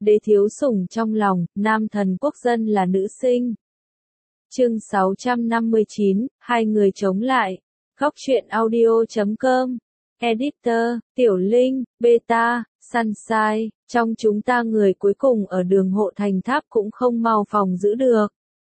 đế thiếu sủng trong lòng, nam thần quốc dân là nữ sinh. Chương 659, hai người chống lại. Góc truyện audio.com. Editor, Tiểu Linh, Beta, Sunshine, trong chúng ta người cuối cùng ở đường hộ thành tháp cũng không mau phòng giữ được.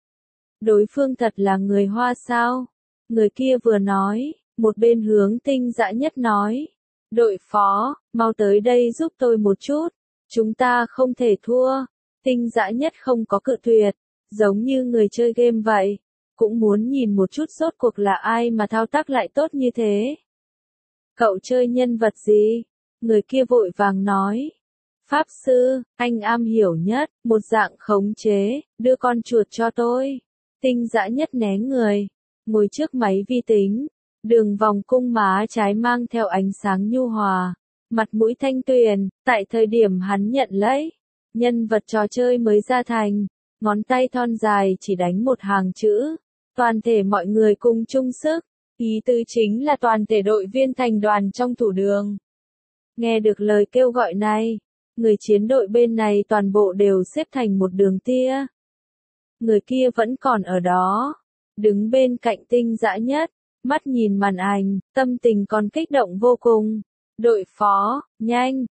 Đối phương thật là người Hoa sao? Người kia vừa nói, một bên hướng Tinh Dã Nhất nói. Đội phó, mau tới đây giúp tôi một chút. Chúng ta không thể thua. Tinh Dã Nhất không có cự tuyệt, giống như người chơi game vậy. Cũng muốn nhìn một chút rốt cuộc là ai mà thao tác lại tốt như thế. Cậu chơi nhân vật gì? Người kia vội vàng nói. Pháp sư, anh am hiểu nhất, một dạng khống chế, đưa con chuột cho tôi. Tinh Dã Nhất né người, ngồi trước máy vi tính. Đường vòng cung má trái mang theo ánh sáng nhu hòa. Mặt mũi thanh tuyền, tại thời điểm hắn nhận lấy. Nhân vật trò chơi mới ra thành. Ngón tay thon dài chỉ đánh một hàng chữ. Toàn thể mọi người cùng chung sức. Ý tứ chính là toàn thể đội viên thành đoàn trong thủ đường. Nghe được lời kêu gọi này, người chiến đội bên này toàn bộ đều xếp thành một đường tia. Người kia vẫn còn ở đó, đứng bên cạnh Tinh Dã Nhất, mắt nhìn màn ảnh, tâm tình còn kích động vô cùng. Đội phó, nhanh,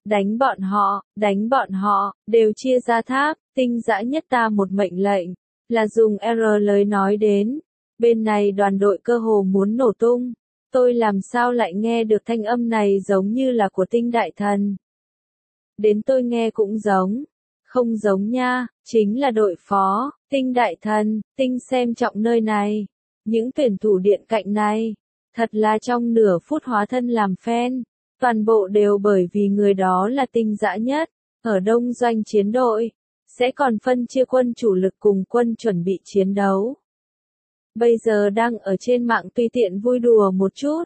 đánh bọn họ, đều chia ra tháp. Tinh Dã Nhất ta một mệnh lệnh, là dùng R lời nói đến. Bên này đoàn đội cơ hồ muốn nổ tung. Tôi làm sao lại nghe được thanh âm này giống như là của Tinh Đại Thần. Đến tôi nghe cũng giống. Không giống nha, chính là đội phó, Tinh Đại Thần, Tinh xem trọng nơi này. Những tuyển thủ điện cạnh này, thật là trong nửa phút hóa thân làm fan. Toàn bộ đều bởi vì người đó là Tinh Dã Nhất. Ở đông doanh chiến đội, sẽ còn phân chia quân chủ lực cùng quân chuẩn bị chiến đấu. Bây giờ đang ở trên mạng tùy tiện vui đùa một chút.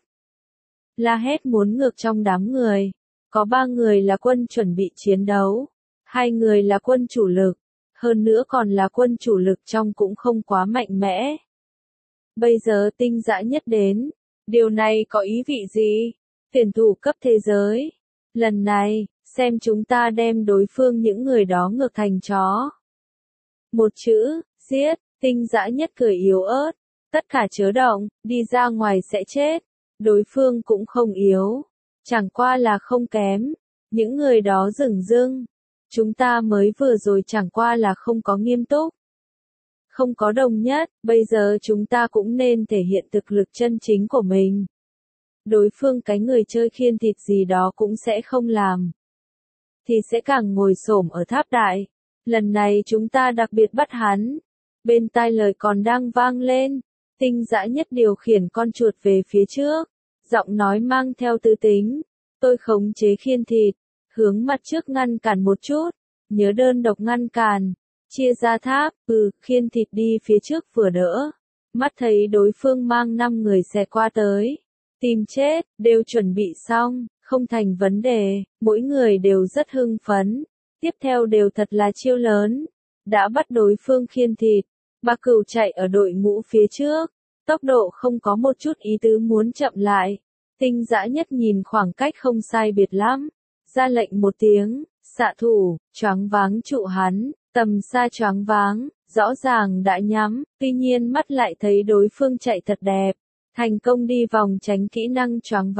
La hét muốn ngược trong đám người. Có 3 người là quân chuẩn bị chiến đấu. 2 người là quân chủ lực. Hơn nữa còn là quân chủ lực trong cũng không quá mạnh mẽ. Bây giờ Tinh Dã Nhất đến. Điều này có ý vị gì? Tuyển thủ cấp thế giới. Lần này, xem chúng ta đem đối phương những người đó ngược thành chó. Một chữ, giết. Tinh Dã Nhất cười yếu ớt. Tất cả chớ động, đi ra ngoài sẽ chết. Đối phương cũng không yếu. Chẳng qua là không kém. Những người đó dửng dưng. Chúng ta mới vừa rồi chẳng qua là không có nghiêm túc. Không có đồng nhất, bây giờ chúng ta cũng nên thể hiện thực lực chân chính của mình. Đối phương cái người chơi khiên thịt gì đó cũng sẽ không làm. Thì sẽ càng ngồi xổm ở tháp đại. Lần này chúng ta đặc biệt bắt hắn. Bên tai lời còn đang vang lên. Tinh Dã Nhất điều khiển con chuột về phía trước. Giọng nói mang theo tư tính. Tôi khống chế khiên thịt. Hướng mặt trước ngăn cản một chút. Nhớ đơn độc ngăn cản. Chia ra tháp. Khiên thịt đi phía trước vừa đỡ. Mắt thấy đối phương mang 5 người xẹt qua tới. Tìm chết, đều chuẩn bị xong. Không thành vấn đề. Mỗi người đều rất hưng phấn. Tiếp theo đều thật là chiêu lớn. Đã bắt đối phương khiên thịt. Bà Cửu chạy ở đội ngũ phía trước. Tốc độ không có một chút ý tứ muốn chậm lại. Tinh Dã Nhất nhìn khoảng cách không sai biệt lắm. Ra lệnh một tiếng, xạ thủ, choáng váng trụ hắn, tầm xa choáng váng, rõ ràng đã nhắm, tuy nhiên mắt lại thấy đối phương chạy thật đẹp. Thành công đi vòng tránh kỹ năng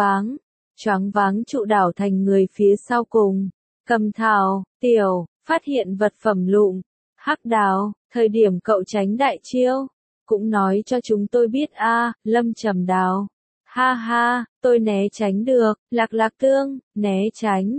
choáng váng trụ đảo thành người phía sau cùng. Cầm thảo, tiểu, phát hiện vật phẩm lụm, hắc đào, thời điểm cậu tránh đại chiêu. Cũng nói cho chúng tôi biết Lâm Trầm Đào. Ha ha, tôi né tránh được, Lạc Tương, né tránh,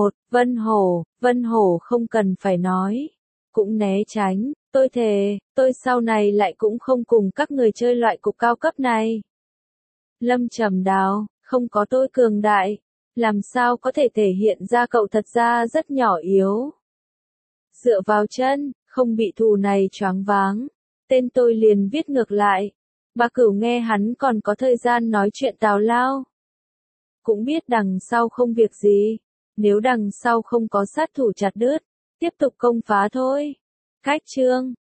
Vân Hổ không cần phải nói. Cũng né tránh, tôi thề, tôi sau này lại cũng không cùng các người chơi loại cục cao cấp này. Lâm Trầm Đào, không có tôi cường đại, làm sao có thể thể hiện ra cậu thật ra rất nhỏ yếu. Dựa vào chân, không bị thù này choáng váng. Tên tôi liền viết ngược lại. Bà Cửu nghe hắn còn có thời gian nói chuyện tào lao. Cũng biết đằng sau không việc gì. Nếu đằng sau không có sát thủ chặt đứt, tiếp tục công phá thôi. Cách chương.